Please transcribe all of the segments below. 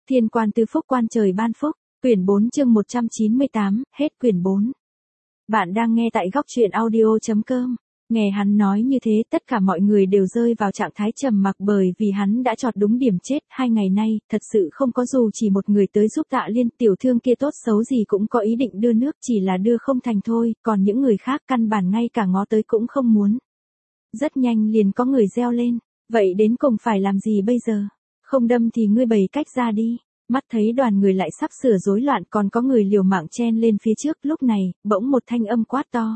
Thiên quan tứ phúc quan trời ban phúc, quyển 4 chương 198, hết quyển 4. Bạn đang nghe tại góc truyện audio.com. Nghe hắn nói như thế tất cả mọi người đều rơi vào trạng thái trầm mặc bởi vì hắn đã chọt đúng điểm chết. 2 ngày nay, thật sự không có dù chỉ một người tới giúp Tạ Liên. Tiểu thương kia tốt xấu gì cũng có ý định đưa nước, chỉ là đưa không thành thôi, còn những người khác căn bản ngay cả ngó tới cũng không muốn. Rất nhanh liền có người reo lên, vậy đến cùng phải làm gì bây giờ? Không đâm thì ngươi bày cách ra đi. Mắt thấy đoàn người lại sắp sửa rối loạn, còn có người liều mạng chen lên phía trước. Lúc này, bỗng một thanh âm quát to.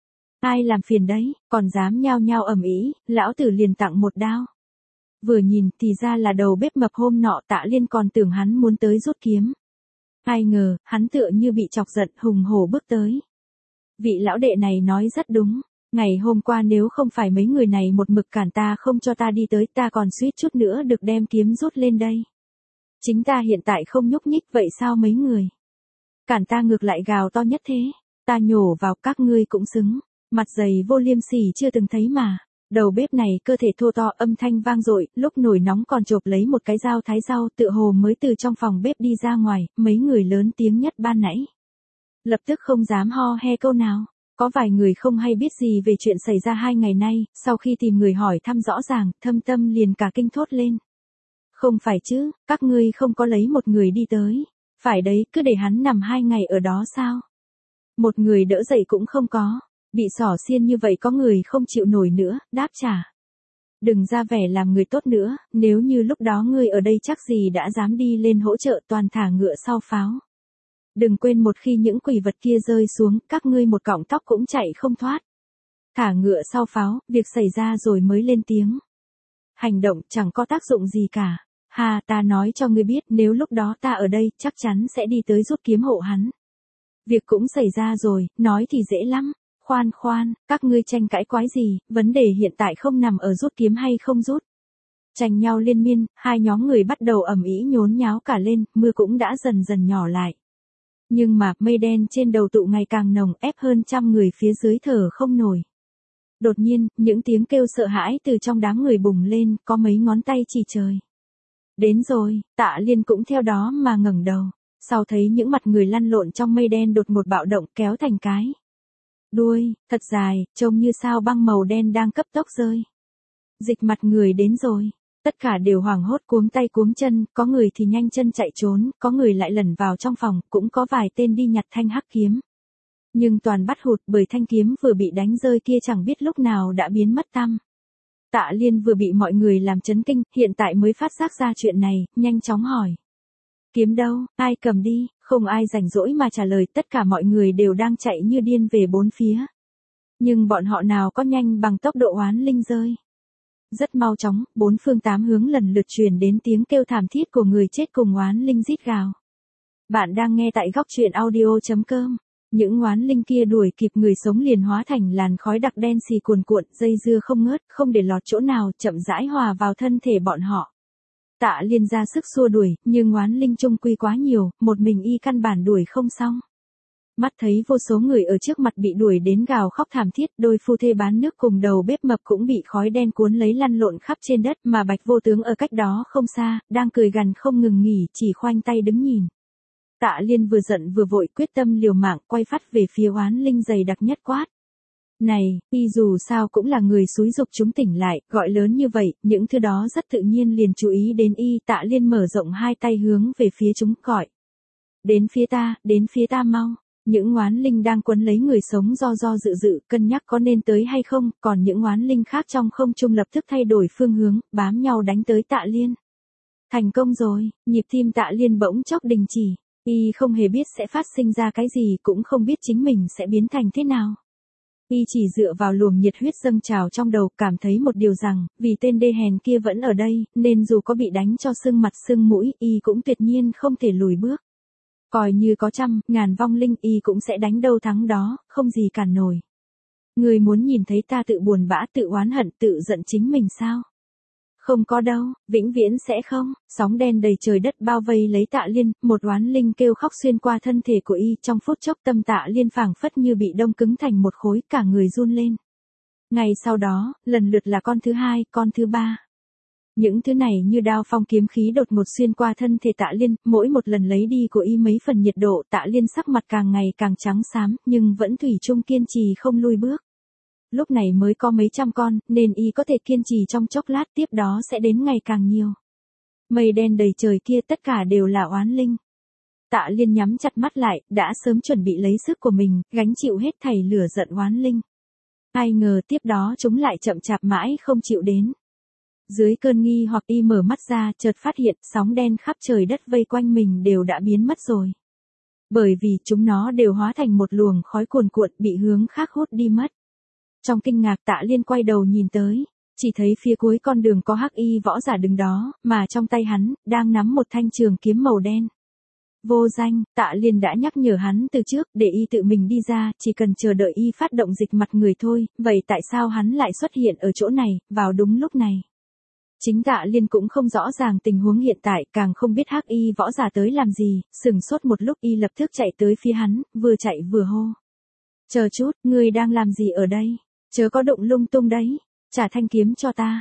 Ai làm phiền đấy, còn dám nhao nhao ầm ĩ, lão tử liền tặng một đao. Vừa nhìn thì ra là đầu bếp mập hôm nọ. Tạ Liên còn tưởng hắn muốn tới rút kiếm. Ai ngờ, hắn tựa như bị chọc giận, hùng hổ bước tới. Vị lão đệ này nói rất đúng. Ngày hôm qua nếu không phải mấy người này một mực cản ta không cho ta đi tới, ta còn suýt chút nữa được đem kiếm rút lên đây. Chính ta hiện tại không nhúc nhích, vậy sao mấy người cản ta ngược lại gào to nhất thế? Ta nhổ vào, các ngươi cũng xứng. Mặt dày vô liêm sỉ chưa từng thấy mà. Đầu bếp này cơ thể thô to, âm thanh vang dội, lúc nổi nóng còn chộp lấy một cái dao thái rau, tựa hồ mới từ trong phòng bếp đi ra ngoài. Mấy người lớn tiếng nhất ban nãy lập tức không dám ho he câu nào. Có vài người không hay biết gì về chuyện xảy ra 2 ngày nay, sau khi tìm người hỏi thăm rõ ràng, Thâm Tâm liền cả kinh thốt lên. Không phải chứ, các ngươi không có lấy một người đi tới. Phải đấy, cứ để hắn nằm 2 ngày ở đó sao? Một người đỡ dậy cũng không có. Bị xỏ xiên như vậy có người không chịu nổi nữa, đáp trả. Đừng ra vẻ làm người tốt nữa, nếu như lúc đó ngươi ở đây chắc gì đã dám đi lên hỗ trợ, toàn thả ngựa sau pháo. Đừng quên một khi những quỷ vật kia rơi xuống, các ngươi một cọng tóc cũng chạy không thoát. Thả ngựa sau pháo, việc xảy ra rồi mới lên tiếng. Hành động chẳng có tác dụng gì cả. Hà, ta nói cho ngươi biết, nếu lúc đó ta ở đây, chắc chắn sẽ đi tới rút kiếm hộ hắn. Việc cũng xảy ra rồi, nói thì dễ lắm. Khoan khoan, các ngươi tranh cãi quái gì, vấn đề hiện tại không nằm ở rút kiếm hay không rút. Tranh nhau liên miên, hai nhóm người bắt đầu ầm ĩ nhốn nháo cả lên, mưa cũng đã dần dần nhỏ lại. Nhưng mà, mây đen trên đầu tụ ngày càng nồng, ép hơn trăm người phía dưới thở không nổi. Đột nhiên, những tiếng kêu sợ hãi từ trong đám người bùng lên, có mấy ngón tay chỉ trời. Đến rồi, Tạ Liên cũng theo đó mà ngẩng đầu. Sau thấy những mặt người lăn lộn trong mây đen đột ngột bạo động kéo thành cái đuôi, thật dài, trông như sao băng màu đen đang cấp tốc rơi. Dịch mặt người đến rồi. Tất cả đều hoảng hốt cuống tay cuống chân, có người thì nhanh chân chạy trốn, có người lại lẩn vào trong phòng, cũng có vài tên đi nhặt thanh hắc kiếm. Nhưng toàn bắt hụt bởi thanh kiếm vừa bị đánh rơi kia chẳng biết lúc nào đã biến mất tăm. Tạ Liên vừa bị mọi người làm chấn kinh, hiện tại mới phát giác ra chuyện này, nhanh chóng hỏi. Kiếm đâu, ai cầm đi, không ai rảnh rỗi mà trả lời, tất cả mọi người đều đang chạy như điên về bốn phía. Nhưng bọn họ nào có nhanh bằng tốc độ oán linh rơi. Rất mau chóng, 4 phương 8 hướng lần lượt truyền đến tiếng kêu thảm thiết của người chết cùng oán linh rít gào. Bạn đang nghe tại góc truyện audio.com. Những oán linh kia đuổi kịp người sống liền hóa thành làn khói đặc đen xì cuồn cuộn, dây dưa không ngớt, không để lọt chỗ nào, chậm rãi hòa vào thân thể bọn họ. Tạ Liên ra sức xua đuổi, nhưng oán linh chung quy quá nhiều, một mình y căn bản đuổi không xong. Mắt thấy vô số người ở trước mặt bị đuổi đến gào khóc thảm thiết, đôi phu thê bán nước cùng đầu bếp mập cũng bị khói đen cuốn lấy lăn lộn khắp trên đất, mà Bạch Vô Tướng ở cách đó không xa, đang cười gằn không ngừng nghỉ, chỉ khoanh tay đứng nhìn. Tạ Liên vừa giận vừa vội, quyết tâm liều mạng, quay phát về phía oán linh dày đặc nhất quát. Này, y dù sao cũng là người xúi giục chúng tỉnh lại, gọi lớn như vậy, những thứ đó rất tự nhiên liền chú ý đến y. Tạ Liên mở rộng hai tay hướng về phía chúng, gọi. Đến phía ta mau. Những oán linh đang quấn lấy người sống do dự, cân nhắc có nên tới hay không, còn những oán linh khác trong không trung lập tức thay đổi phương hướng, bám nhau đánh tới Tạ Liên. Thành công rồi, nhịp tim Tạ Liên bỗng chốc đình chỉ, y không hề biết sẽ phát sinh ra cái gì, cũng không biết chính mình sẽ biến thành thế nào. Y chỉ dựa vào luồng nhiệt huyết dâng trào trong đầu, cảm thấy một điều rằng, vì tên đê hèn kia vẫn ở đây, nên dù có bị đánh cho sưng mặt sưng mũi, y cũng tuyệt nhiên không thể lùi bước. Coi như có trăm, ngàn vong linh, y cũng sẽ đánh đâu thắng đó, không gì cản nổi. Người muốn nhìn thấy ta tự buồn bã, tự oán hận, tự giận chính mình sao? Không có đâu, vĩnh viễn sẽ không. Sóng đen đầy trời đất bao vây lấy Tạ Liên, một oán linh kêu khóc xuyên qua thân thể của y, trong phút chốc tâm Tạ Liên phảng phất như bị đông cứng thành một khối, cả người run lên. Ngày sau đó, lần lượt là con thứ hai, con thứ ba. Những thứ này như đao phong kiếm khí đột ngột xuyên qua thân thể Tạ Liên, mỗi một lần lấy đi của y mấy phần nhiệt độ, Tạ Liên sắc mặt càng ngày càng trắng xám, nhưng vẫn thủy chung kiên trì không lui bước. Lúc này mới có mấy trăm con, nên y có thể kiên trì trong chốc lát, tiếp đó sẽ đến ngày càng nhiều. Mây đen đầy trời kia tất cả đều là oán linh. Tạ Liên nhắm chặt mắt lại, đã sớm chuẩn bị lấy sức của mình, gánh chịu hết thảy lửa giận oán linh. Ai ngờ tiếp đó chúng lại chậm chạp mãi không chịu đến. Dưới cơn nghi hoặc y mở mắt ra, chợt phát hiện sóng đen khắp trời đất vây quanh mình đều đã biến mất rồi. Bởi vì chúng nó đều hóa thành một luồng khói cuồn cuộn bị hướng khác hút đi mất. Trong kinh ngạc Tạ Liên quay đầu nhìn tới, chỉ thấy phía cuối con đường có hắc y võ giả đứng đó, mà trong tay hắn, đang nắm một thanh trường kiếm màu đen. Vô Danh, Tạ Liên đã nhắc nhở hắn từ trước, để y tự mình đi ra, chỉ cần chờ đợi y phát động dịch mặt người thôi, vậy tại sao hắn lại xuất hiện ở chỗ này, vào đúng lúc này? Chính Tạ Liên cũng không rõ ràng tình huống hiện tại, càng không biết hắc y võ giả tới làm gì, sừng sốt một lúc y lập tức chạy tới phía hắn, vừa chạy vừa hô. Chờ chút, ngươi đang làm gì ở đây? Chớ có động lung tung đấy, trả thanh kiếm cho ta.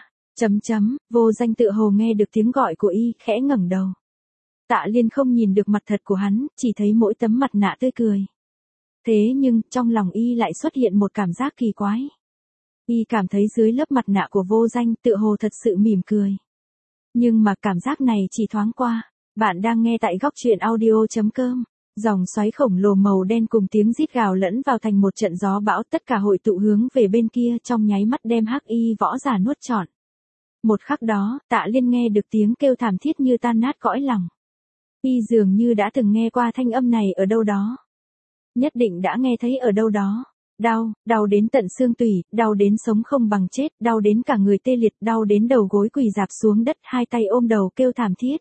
Vô Danh tựa hồ nghe được tiếng gọi của y, khẽ ngẩng đầu. Tạ Liên không nhìn được mặt thật của hắn, chỉ thấy mỗi tấm mặt nạ tươi cười. Thế nhưng, trong lòng y lại xuất hiện một cảm giác kỳ quái. Y cảm thấy dưới lớp mặt nạ của Vô Danh tựa hồ thật sự mỉm cười. Nhưng mà cảm giác này chỉ thoáng qua. Bạn đang nghe tại góc truyện audio.com. Dòng xoáy khổng lồ màu đen cùng tiếng rít gào lẫn vào thành một trận gió bão, tất cả hội tụ hướng về bên kia, trong nháy mắt đem hắc y võ giả nuốt trọn. Một khắc đó, Tạ Liên nghe được tiếng kêu thảm thiết như tan nát cõi lòng. Y dường như đã từng nghe qua thanh âm này ở đâu đó. Nhất định đã nghe thấy ở đâu đó. Đau, đau đến tận xương tủy, đau đến sống không bằng chết, đau đến cả người tê liệt, đau đến đầu gối quỳ rạp xuống đất, hai tay ôm đầu kêu thảm thiết.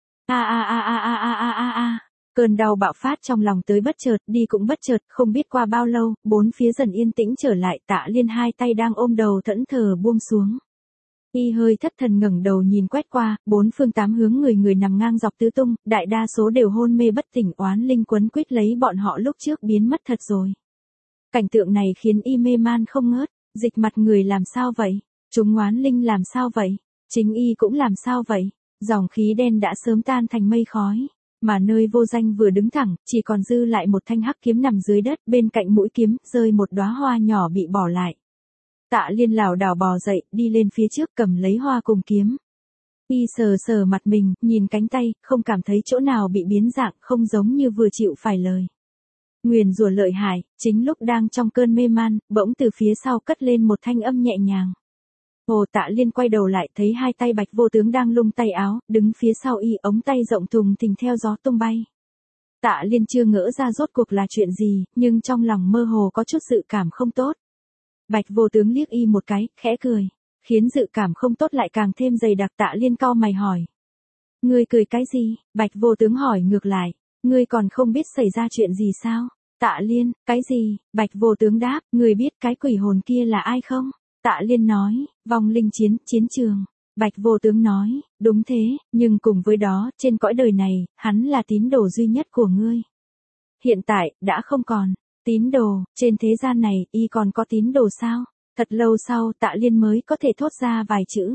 Cơn đau bạo phát trong lòng tới bất chợt, đi cũng bất chợt, không biết qua bao lâu, bốn phía dần yên tĩnh trở lại, Tạ Liên hai tay đang ôm đầu thẫn thờ buông xuống. Y hơi thất thần ngẩng đầu nhìn quét qua, bốn phương tám hướng người nằm ngang dọc tứ tung, đại đa số đều hôn mê bất tỉnh, oán linh quấn quýt lấy bọn họ lúc trước biến mất thật rồi. Cảnh tượng này khiến y mê man không ngớt, dịch mặt người làm sao vậy? Chúng oán linh làm sao vậy? Chính y cũng làm sao vậy? Dòng khí đen đã sớm tan thành mây khói, mà nơi Vô Danh vừa đứng thẳng, chỉ còn dư lại một thanh hắc kiếm nằm dưới đất, bên cạnh mũi kiếm, rơi một đóa hoa nhỏ bị bỏ lại. Tạ Liên lảo đảo bò dậy, đi lên phía trước cầm lấy hoa cùng kiếm. Y sờ sờ mặt mình, nhìn cánh tay, không cảm thấy chỗ nào bị biến dạng, không giống như vừa chịu phải lời. Nguyền rủa lợi hại, chính lúc đang trong cơn mê man, bỗng từ phía sau cất lên một thanh âm nhẹ nhàng. Hồ Tạ Liên quay đầu lại thấy hai tay Bạch Vô Tướng đang lung tay áo, đứng phía sau y, ống tay rộng thùng thình theo gió tung bay. Tạ Liên chưa ngỡ ra rốt cuộc là chuyện gì, nhưng trong lòng mơ hồ có chút dự cảm không tốt. Bạch Vô Tướng liếc y một cái, khẽ cười, khiến dự cảm không tốt lại càng thêm dày đặc. Tạ Liên cau mày hỏi. Ngươi cười cái gì? Bạch Vô Tướng hỏi ngược lại. Ngươi còn không biết xảy ra chuyện gì sao? Tạ Liên, cái gì? Bạch Vô Tướng đáp, ngươi biết cái quỷ hồn kia là ai không? Tạ Liên nói, vong linh chiến trường. Bạch Vô Tướng nói, đúng thế, nhưng cùng với đó, trên cõi đời này, hắn là tín đồ duy nhất của ngươi. Hiện tại, đã không còn. Tín đồ, trên thế gian này, y còn có tín đồ sao? Thật lâu sau, Tạ Liên mới có thể thốt ra vài chữ.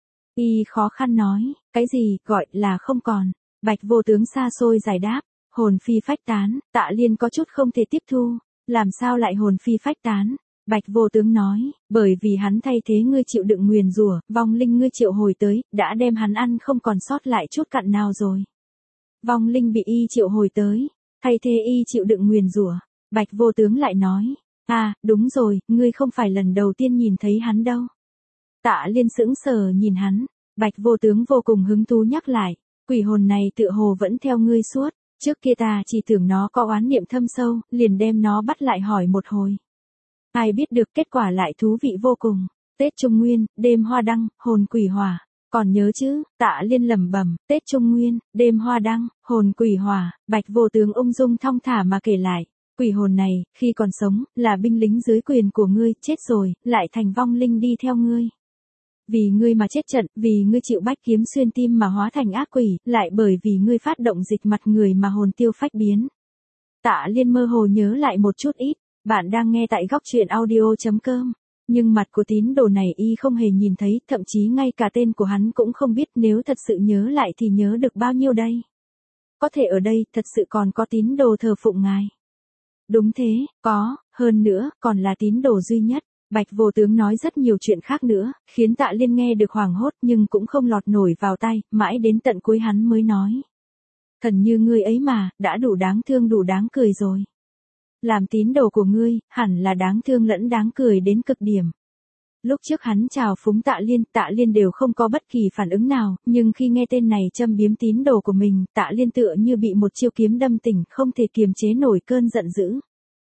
Y khó khăn nói, cái gì, gọi là không còn. Bạch Vô Tướng xa xôi giải đáp, hồn phi phách tán. Tạ Liên có chút không thể tiếp thu, làm sao lại hồn phi phách tán? Bạch Vô Tướng nói, bởi vì hắn thay thế ngươi chịu đựng nguyền rủa, vong linh ngươi triệu hồi tới, đã đem hắn ăn không còn sót lại chút cặn nào rồi. Vong linh bị y triệu hồi tới, thay thế y chịu đựng nguyền rủa. Bạch Vô Tướng lại nói, đúng rồi, ngươi không phải lần đầu tiên nhìn thấy hắn đâu. Tạ Liên sững sờ nhìn hắn, Bạch Vô Tướng vô cùng hứng thú nhắc lại, quỷ hồn này tựa hồ vẫn theo ngươi suốt, trước kia ta chỉ tưởng nó có oán niệm thâm sâu, liền đem nó bắt lại hỏi một hồi. Ai biết được kết quả lại thú vị vô cùng. Tết Trung Nguyên, đêm hoa đăng, hồn quỷ hỏa. Còn nhớ chứ? Tạ Liên lẩm bẩm, Tết Trung Nguyên, đêm hoa đăng, hồn quỷ hỏa. Bạch Vô Tướng ung dung thong thả mà kể lại. Quỷ hồn này, khi còn sống, là binh lính dưới quyền của ngươi, chết rồi, lại thành vong linh đi theo ngươi. Vì ngươi mà chết trận, vì ngươi chịu bách kiếm xuyên tim mà hóa thành ác quỷ, lại bởi vì ngươi phát động dịch mặt người mà hồn tiêu phách biến. Tạ Liên mơ hồ nhớ lại một chút ít. Bạn đang nghe tại góc truyện audio.com. Nhưng mặt của tín đồ này y không hề nhìn thấy, thậm chí ngay cả tên của hắn cũng không biết, nếu thật sự nhớ lại thì nhớ được bao nhiêu đây. Có thể ở đây thật sự còn có tín đồ thờ phụng ngài. Đúng thế, có, hơn nữa, còn là tín đồ duy nhất. Bạch vô tướng nói rất nhiều chuyện khác nữa, khiến Tạ Liên nghe được hoảng hốt nhưng cũng không lọt nổi vào tai, mãi đến tận cuối hắn mới nói. Thần như ngươi ấy mà, đã đủ đáng thương đủ đáng cười rồi. Làm tín đồ của ngươi, hẳn là đáng thương lẫn đáng cười đến cực điểm. Lúc trước hắn chào phúng Tạ Liên đều không có bất kỳ phản ứng nào, nhưng khi nghe tên này châm biếm tín đồ của mình, Tạ Liên tựa như bị một chiêu kiếm đâm tỉnh, không thể kiềm chế nổi cơn giận dữ.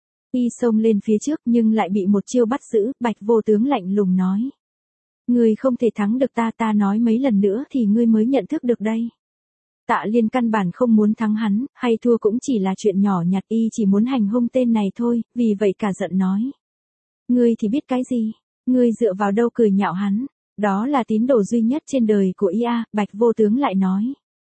Y xông lên phía trước nhưng lại bị một chiêu bắt giữ, Bạch vô tướng lạnh lùng nói. Ngươi không thể thắng được ta nói mấy lần nữa thì ngươi mới nhận thức được đây. Tạ Liên căn bản không muốn thắng hắn, hay thua cũng chỉ là chuyện nhỏ nhặt, y chỉ muốn hành hung tên này thôi, vì vậy cả giận nói. Ngươi thì biết cái gì? Ngươi dựa vào đâu cười nhạo hắn? Đó là tín đồ duy nhất trên đời của y a, Bạch vô tướng lại nói.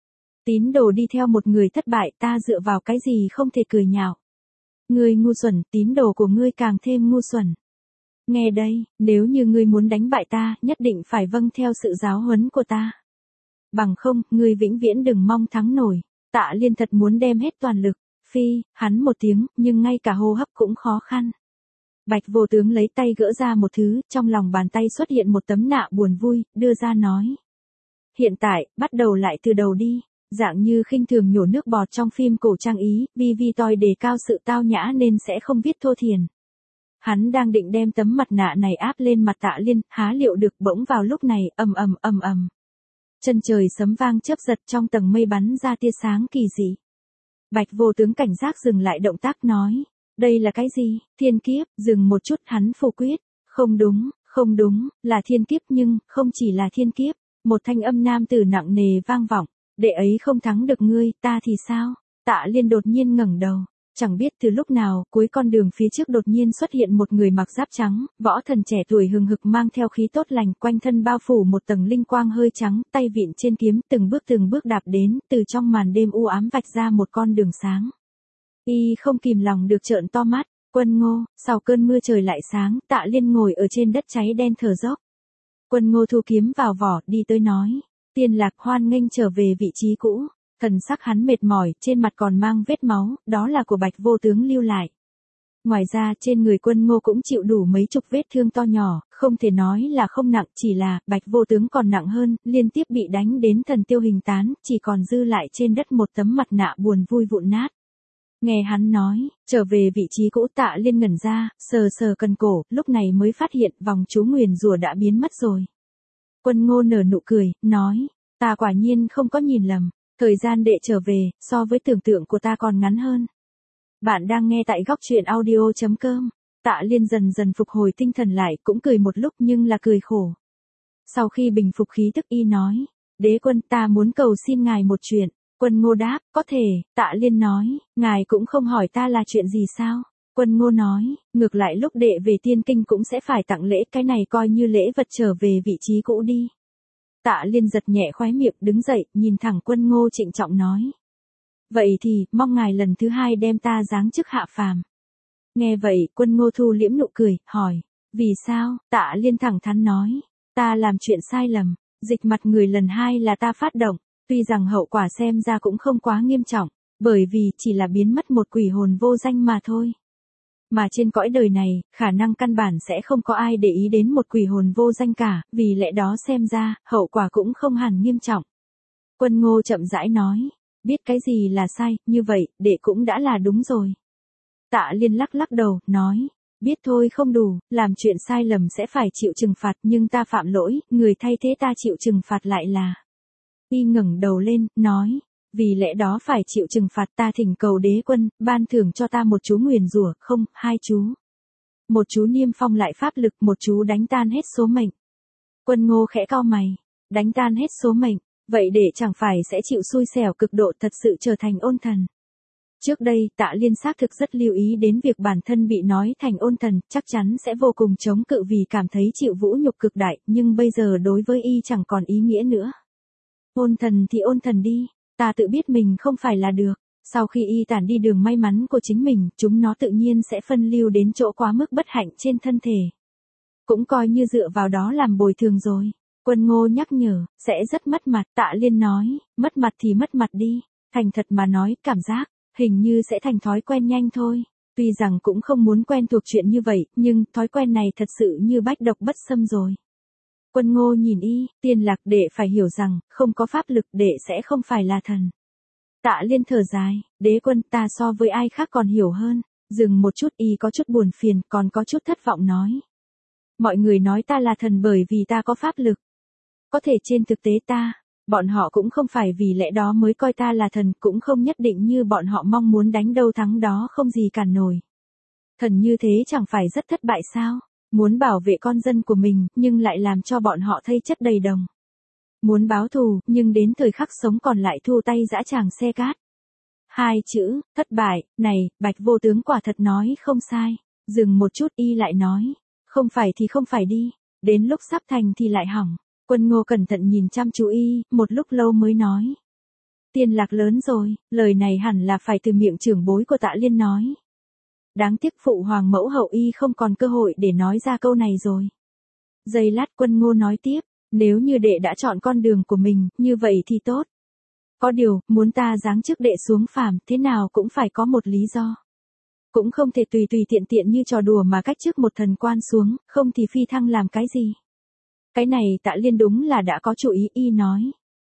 Tín đồ đi theo một người thất bại, ta dựa vào cái gì không thể cười nhạo? Ngươi ngu xuẩn, tín đồ của ngươi càng thêm ngu xuẩn. Nghe đây, nếu như ngươi muốn đánh bại ta, nhất định phải vâng theo sự giáo huấn của ta. Bằng không, ngươi vĩnh viễn đừng mong thắng nổi. Tạ Liên thật muốn đem hết toàn lực. Phi, hắn một tiếng, nhưng ngay cả hô hấp cũng khó khăn. Bạch vô tướng lấy tay gỡ ra một thứ, trong lòng bàn tay xuất hiện một tấm nạ buồn vui, đưa ra nói. Hiện tại, bắt đầu lại từ đầu đi. Dạng như khinh thường nhổ nước bọt trong phim cổ trang Ý, vì toi đề cao sự tao nhã nên sẽ không viết thô thiển. Hắn đang định đem tấm mặt nạ này áp lên mặt Tạ Liên, há liệu được, bỗng vào lúc này, ầm. Chân trời sấm vang chớp giật, trong tầng mây bắn ra tia sáng kỳ dị. Bạch vô tướng cảnh giác dừng lại động tác nói. Đây là cái gì? Thiên kiếp. Dừng một chút, hắn phủ quyết. Không đúng, là thiên kiếp nhưng, không chỉ là thiên kiếp. Một thanh âm nam tử nặng nề vang vọng. Đệ ấy không thắng được ngươi, ta thì sao? Tạ Liên đột nhiên ngẩng đầu. Chẳng biết từ lúc nào, cuối con đường phía trước đột nhiên xuất hiện một người mặc giáp trắng, võ thần trẻ tuổi hừng hực mang theo khí tốt lành, quanh thân bao phủ một tầng linh quang hơi trắng, tay vịn trên kiếm, từng bước đạp đến, từ trong màn đêm u ám vạch ra một con đường sáng. Y không kìm lòng được trợn to mắt. Quân Ngô. Sau cơn mưa trời lại sáng, Tạ Liên ngồi ở trên đất cháy đen thở dốc. Quân Ngô thu kiếm vào vỏ, đi tới nói. Tiên Lạc, hoan nghênh trở về vị trí cũ. Thần sắc hắn mệt mỏi, trên mặt còn mang vết máu, đó là của Bạch vô tướng lưu lại. Ngoài ra, trên người Quân Ngô cũng chịu đủ mấy chục vết thương to nhỏ, không thể nói là không nặng, chỉ là, Bạch vô tướng còn nặng hơn, liên tiếp bị đánh đến thần tiêu hình tán, chỉ còn dư lại trên đất một tấm mặt nạ buồn vui vụn nát. Nghe hắn nói, trở về vị trí cũ, Tạ Liên ngẩn ra, sờ cần cổ, lúc này mới phát hiện vòng chú nguyền rủa đã biến mất rồi. Quân Ngô nở nụ cười, nói, ta quả nhiên không có nhìn lầm. Thời gian đệ trở về, so với tưởng tượng của ta còn ngắn hơn. Bạn đang nghe tại góc truyện audio.com. Tạ Liên dần dần phục hồi tinh thần lại, cũng cười một lúc nhưng là cười khổ. Sau khi bình phục khí tức y nói, đế quân, ta muốn cầu xin ngài một chuyện. Quân Ngô đáp, có thể. Tạ Liên nói, ngài cũng không hỏi ta là chuyện gì sao? Quân Ngô nói, ngược lại lúc đệ về Tiên Kinh cũng sẽ phải tặng lễ, cái này coi như lễ vật trở về vị trí cũ đi. Tạ Liên giật nhẹ khóe miệng, đứng dậy, nhìn thẳng Quân Ngô trịnh trọng nói. Vậy thì, mong ngài lần thứ hai đem ta giáng chức hạ phàm. Nghe vậy, Quân Ngô thu liễm nụ cười, hỏi, vì sao? Tạ Liên thẳng thắn nói, ta làm chuyện sai lầm, dịch mặt người lần hai là ta phát động, tuy rằng hậu quả xem ra cũng không quá nghiêm trọng, bởi vì chỉ là biến mất một quỷ hồn vô danh mà thôi. Mà trên cõi đời này, khả năng căn bản sẽ không có ai để ý đến một quỷ hồn vô danh cả, vì lẽ đó xem ra, hậu quả cũng không hẳn nghiêm trọng. Quân Ngô chậm rãi nói, biết cái gì là sai, như vậy, đệ cũng đã là đúng rồi. Tạ Liên lắc đầu, nói, biết thôi không đủ, làm chuyện sai lầm sẽ phải chịu trừng phạt, nhưng ta phạm lỗi, người thay thế ta chịu trừng phạt lại là. Y ngẩng đầu lên, nói, vì lẽ đó phải chịu trừng phạt, ta thỉnh cầu đế quân, ban thưởng cho ta một chú nguyền rủa, không, hai chú. Một chú niêm phong lại pháp lực, một chú đánh tan hết số mệnh. Quân Ngô khẽ cau mày, đánh tan hết số mệnh, vậy để chẳng phải sẽ chịu xui xẻo cực độ, thật sự trở thành ôn thần. Trước đây, Tạ Liên xác thực rất lưu ý đến việc bản thân bị nói thành ôn thần, chắc chắn sẽ vô cùng chống cự vì cảm thấy chịu vũ nhục cực đại, nhưng bây giờ đối với y chẳng còn ý nghĩa nữa. Ôn thần thì ôn thần đi, ta tự biết mình không phải là được. Sau khi y tản đi đường may mắn của chính mình, chúng nó tự nhiên sẽ phân lưu đến chỗ quá mức bất hạnh trên thân thể. Cũng coi như dựa vào đó làm bồi thường rồi. Quân Ngô nhắc nhở, sẽ rất mất mặt. Tạ Liên nói, mất mặt thì mất mặt đi. Thành thật mà nói, cảm giác, hình như sẽ thành thói quen nhanh thôi. Tuy rằng cũng không muốn quen thuộc chuyện như vậy, nhưng thói quen này thật sự như bách độc bất xâm rồi. Quân Ngô nhìn y, Tiên Lạc, đệ phải hiểu rằng, không có pháp lực đệ sẽ không phải là thần. Tạ Liên thở dài, đế quân, ta so với ai khác còn hiểu hơn. Dừng một chút, y có chút buồn phiền, còn có chút thất vọng nói. Mọi người nói ta là thần bởi vì ta có pháp lực. Có thể trên thực tế bọn họ cũng không phải vì lẽ đó mới coi ta là thần, cũng không nhất định như bọn họ mong muốn đánh đâu thắng đó không gì cản nổi. Thần như thế chẳng phải rất thất bại sao? Muốn bảo vệ con dân của mình, nhưng lại làm cho bọn họ thây chất đầy đồng. Muốn báo thù, nhưng đến thời khắc sống còn lại thu tay dã tràng xe cát. Hai chữ, thất bại, này, Bạch Vô Tướng quả thật nói không sai. Dừng một chút y lại nói, không phải thì không phải đi, đến lúc sắp thành thì lại hỏng. Quân Ngô cẩn thận nhìn chăm chú y, một lúc lâu mới nói. Tiên Lạc lớn rồi, lời này hẳn là phải từ miệng trưởng bối của Tạ Liên nói. Đáng tiếc phụ hoàng mẫu hậu y không còn cơ hội để nói ra câu này rồi. Giây lát Quân Ngô nói tiếp, nếu như đệ đã chọn con đường của mình, như vậy thì tốt. Có điều, muốn ta giáng chức đệ xuống phàm, thế nào cũng phải có một lý do. Cũng không thể tùy tùy tiện tiện như trò đùa mà cách chức một thần quan xuống, không thì phi thăng làm cái gì. Cái này Tạ Liên đúng là đã có chủ ý, y nói.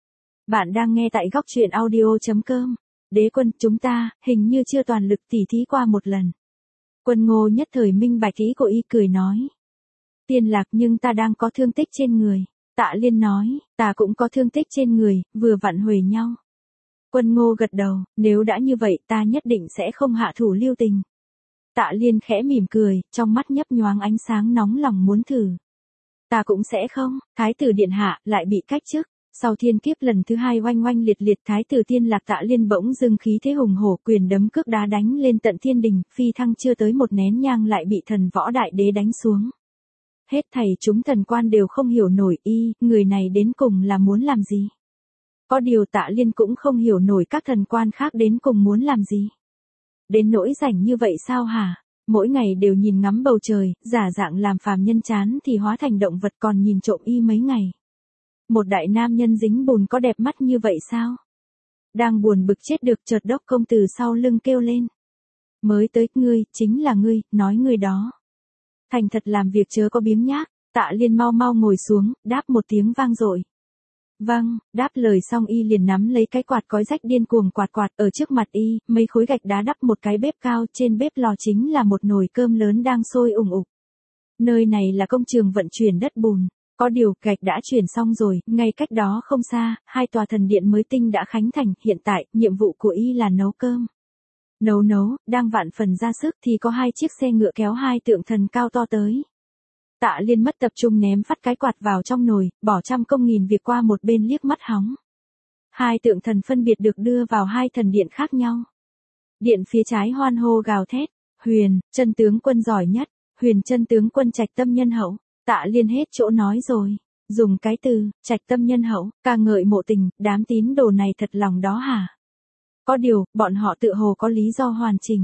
Bạn đang nghe tại góc truyện audio.com. Đế quân, chúng ta, hình như chưa toàn lực tỉ thí qua một lần. Quân Ngô nhất thời minh bạch ý của y, cười nói. Tiên Lạc, nhưng ta đang có thương tích trên người. Tạ Liên nói, ta cũng có thương tích trên người, vừa vặn huề nhau. Quân Ngô gật đầu, nếu đã như vậy ta nhất định sẽ không hạ thủ lưu tình. Tạ Liên khẽ mỉm cười, trong mắt nhấp nhoáng ánh sáng nóng lòng muốn thử. Ta cũng sẽ không. Thái tử điện hạ lại bị cách chức. Sau thiên kiếp lần thứ hai oanh oanh liệt liệt, Thái tử Tiên Lạc Tạ Liên bỗng dưng khí thế hùng hổ, quyền đấm cước đá đánh lên tận thiên đình, phi thăng chưa tới một nén nhang lại bị thần võ đại đế đánh xuống. Hết thảy chúng thần quan đều không hiểu nổi y, người này đến cùng là muốn làm gì. Có điều Tạ Liên cũng không hiểu nổi các thần quan khác đến cùng muốn làm gì. Đến nỗi rảnh như vậy sao hả? Mỗi ngày đều nhìn ngắm bầu trời, giả dạng làm phàm nhân chán thì hóa thành động vật, còn nhìn trộm y mấy ngày. Một đại nam nhân dính bùn có đẹp mắt như vậy sao? Đang buồn bực chết được, chợt Đốc công từ sau lưng kêu lên. Mới tới, ngươi, chính là ngươi, nói ngươi đó. Thành thật làm việc chớ có biếng nhác. Tạ Liên mau mau ngồi xuống, đáp một tiếng vang dội. Vâng, đáp lời xong y liền nắm lấy cái quạt cói rách điên cuồng quạt quạt ở trước mặt y, mấy khối gạch đá đắp một cái bếp cao, trên bếp lò chính là một nồi cơm lớn đang sôi ủng ục. Nơi này là công trường vận chuyển đất bùn, có điều gạch đã chuyển xong rồi, ngay cách đó không xa, hai tòa thần điện mới tinh đã khánh thành, hiện tại, nhiệm vụ của y là nấu cơm. Nấu, đang vạn phần ra sức thì có hai chiếc xe ngựa kéo hai tượng thần cao to tới. Tạ Liên mất tập trung ném phát cái quạt vào trong nồi, bỏ trăm công nghìn việc qua một bên liếc mắt hóng. Hai tượng thần phân biệt được đưa vào hai thần điện khác nhau. Điện phía trái hoan hô gào thét, Huyền, chân tướng quân giỏi nhất, Huyền chân tướng quân trạch tâm nhân hậu. Tạ Liên hết chỗ nói rồi, dùng cái từ, trạch tâm nhân hậu, ca ngợi mộ tình, đám tín đồ này thật lòng đó hả? Có điều, bọn họ tự hồ có lý do hoàn chỉnh.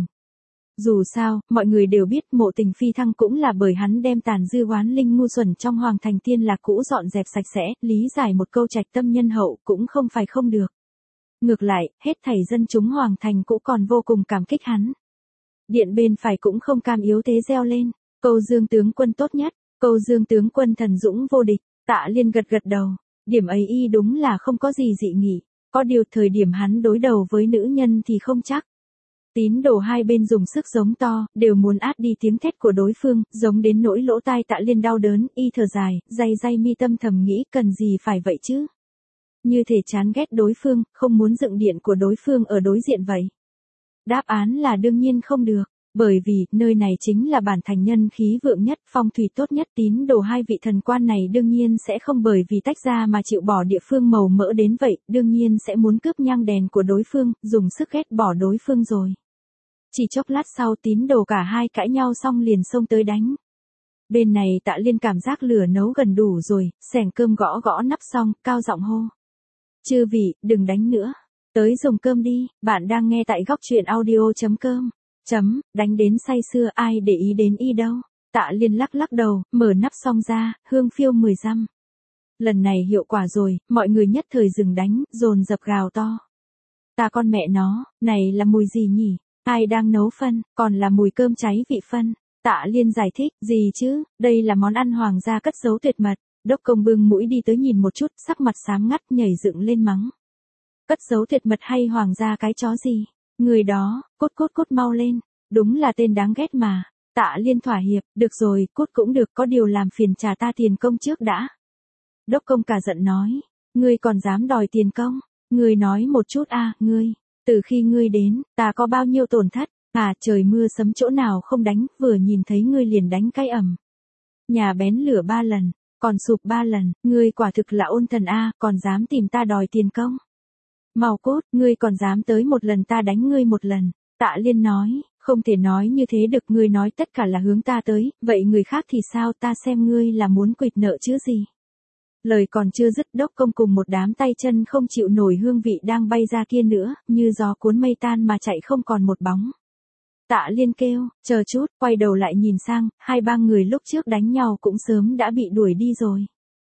Dù sao, mọi người đều biết mộ tình phi thăng cũng là bởi hắn đem tàn dư oán linh ngu xuẩn trong hoàng thành Tiên Lạc cũ dọn dẹp sạch sẽ, lý giải một câu trạch tâm nhân hậu cũng không phải không được. Ngược lại, hết thảy dân chúng hoàng thành cũ còn vô cùng cảm kích hắn. Điện bên phải cũng không cam yếu thế reo lên, câu Dương tướng quân tốt nhất, câu Dương tướng quân thần dũng vô địch. Tạ Liên gật gật đầu, điểm ấy y đúng là không có gì dị nghị, có điều thời điểm hắn đối đầu với nữ nhân thì không chắc. Tín đồ hai bên dùng sức giống to, đều muốn át đi tiếng thét của đối phương, giống đến nỗi lỗ tai Tạ Liên đau đớn, y thở dài, day mi tâm thầm nghĩ cần gì phải vậy chứ. Như thể chán ghét đối phương, không muốn dựng điện của đối phương ở đối diện vậy. Đáp án là đương nhiên không được, bởi vì, nơi này chính là bản thành nhân khí vượng nhất, phong thủy tốt nhất, tín đồ hai vị thần quan này đương nhiên sẽ không bởi vì tách ra mà chịu bỏ địa phương màu mỡ đến vậy, đương nhiên sẽ muốn cướp nhang đèn của đối phương, dùng sức ghét bỏ đối phương rồi. Chỉ chốc lát sau tín đồ cả hai cãi nhau xong liền xông tới đánh. Bên này Tạ Liên cảm giác lửa nấu gần đủ rồi, xẻng cơm gõ gõ nắp xong, cao giọng hô. Chư vị, đừng đánh nữa. Tới dùng cơm đi, bạn đang nghe tại góc truyện audio.com. Đánh đến say sưa ai để ý đến y đâu. Tạ Liên lắc lắc đầu, mở nắp xong ra, hương phiêu 10 dặm. Lần này hiệu quả rồi, mọi người nhất thời dừng đánh, dồn dập gào to. Ta con mẹ nó, này là mùi gì nhỉ? Ai đang nấu phân, còn là mùi cơm cháy vị phân. Tạ Liên giải thích, gì chứ, đây là món ăn hoàng gia cất giấu tuyệt mật. Đốc Công bưng mũi đi tới nhìn một chút, sắc mặt xám ngắt nhảy dựng lên mắng. Cất giấu tuyệt mật hay hoàng gia cái chó gì? Người đó, cút mau lên. Đúng là tên đáng ghét mà. Tạ Liên thỏa hiệp, được rồi, cút cũng được, có điều làm phiền trả ta tiền công trước đã. Đốc Công cả giận nói, ngươi còn dám đòi tiền công? Ngươi nói một chút ngươi, từ khi ngươi đến, ta có bao nhiêu tổn thất, trời mưa sấm chỗ nào không đánh, vừa nhìn thấy ngươi liền đánh cay ẩm. Nhà bén lửa 3 lần, còn sụp 3 lần, ngươi quả thực là ôn thần còn dám tìm ta đòi tiền công. Mau cút, ngươi còn dám tới một lần ta đánh ngươi một lần. Tạ Liên nói, không thể nói như thế được, ngươi nói tất cả là hướng ta tới, vậy người khác thì sao, ta xem ngươi là muốn quỵt nợ chứ gì. Lời còn chưa dứt, Đốc Công cùng một đám tay chân không chịu nổi hương vị đang bay ra kia nữa, như gió cuốn mây tan mà chạy không còn một bóng. Tạ Liên kêu, chờ chút, quay đầu lại nhìn sang, 2-3 người lúc trước đánh nhau cũng sớm đã bị đuổi đi rồi.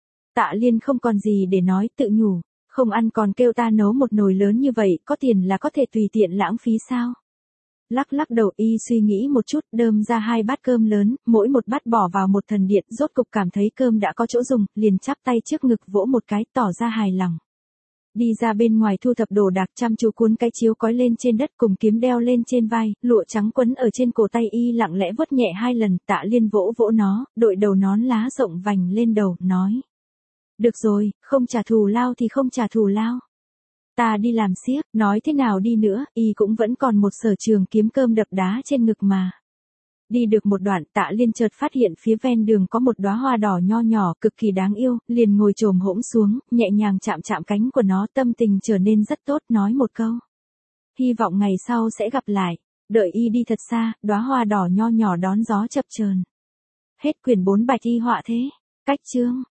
Tạ Liên không còn gì để nói, tự nhủ, không ăn còn kêu ta nấu một nồi lớn như vậy, có tiền là có thể tùy tiện lãng phí sao? Lắc lắc đầu y suy nghĩ một chút, đơm ra 2 bát cơm lớn, mỗi một bát bỏ vào một thần điện, rốt cục cảm thấy cơm đã có chỗ dùng, liền chắp tay trước ngực vỗ một cái, tỏ ra hài lòng. Đi ra bên ngoài thu thập đồ đạc, chăm chú cuốn cái chiếu cói lên trên đất cùng kiếm đeo lên trên vai, lụa trắng quấn ở trên cổ tay y lặng lẽ vuốt nhẹ 2 lần, Tạ Liên vỗ vỗ nó, đội đầu nón lá rộng vành lên đầu, nói. Được rồi, không trả thù lao thì không trả thù lao. Ta đi làm xiếc, nói thế nào đi nữa, y cũng vẫn còn một sở trường kiếm cơm đập đá trên ngực mà. Đi được một đoạn, Tạ Liên chợt phát hiện phía ven đường có một đóa hoa đỏ nho nhỏ, cực kỳ đáng yêu, liền ngồi chồm hỗn xuống, nhẹ nhàng chạm chạm cánh của nó, tâm tình trở nên rất tốt, nói một câu. Hy vọng ngày sau sẽ gặp lại. Đợi y đi thật xa, đóa hoa đỏ nho nhỏ đón gió chập chờn. Hết quyển 4 bạch y họa thế. Cách chương.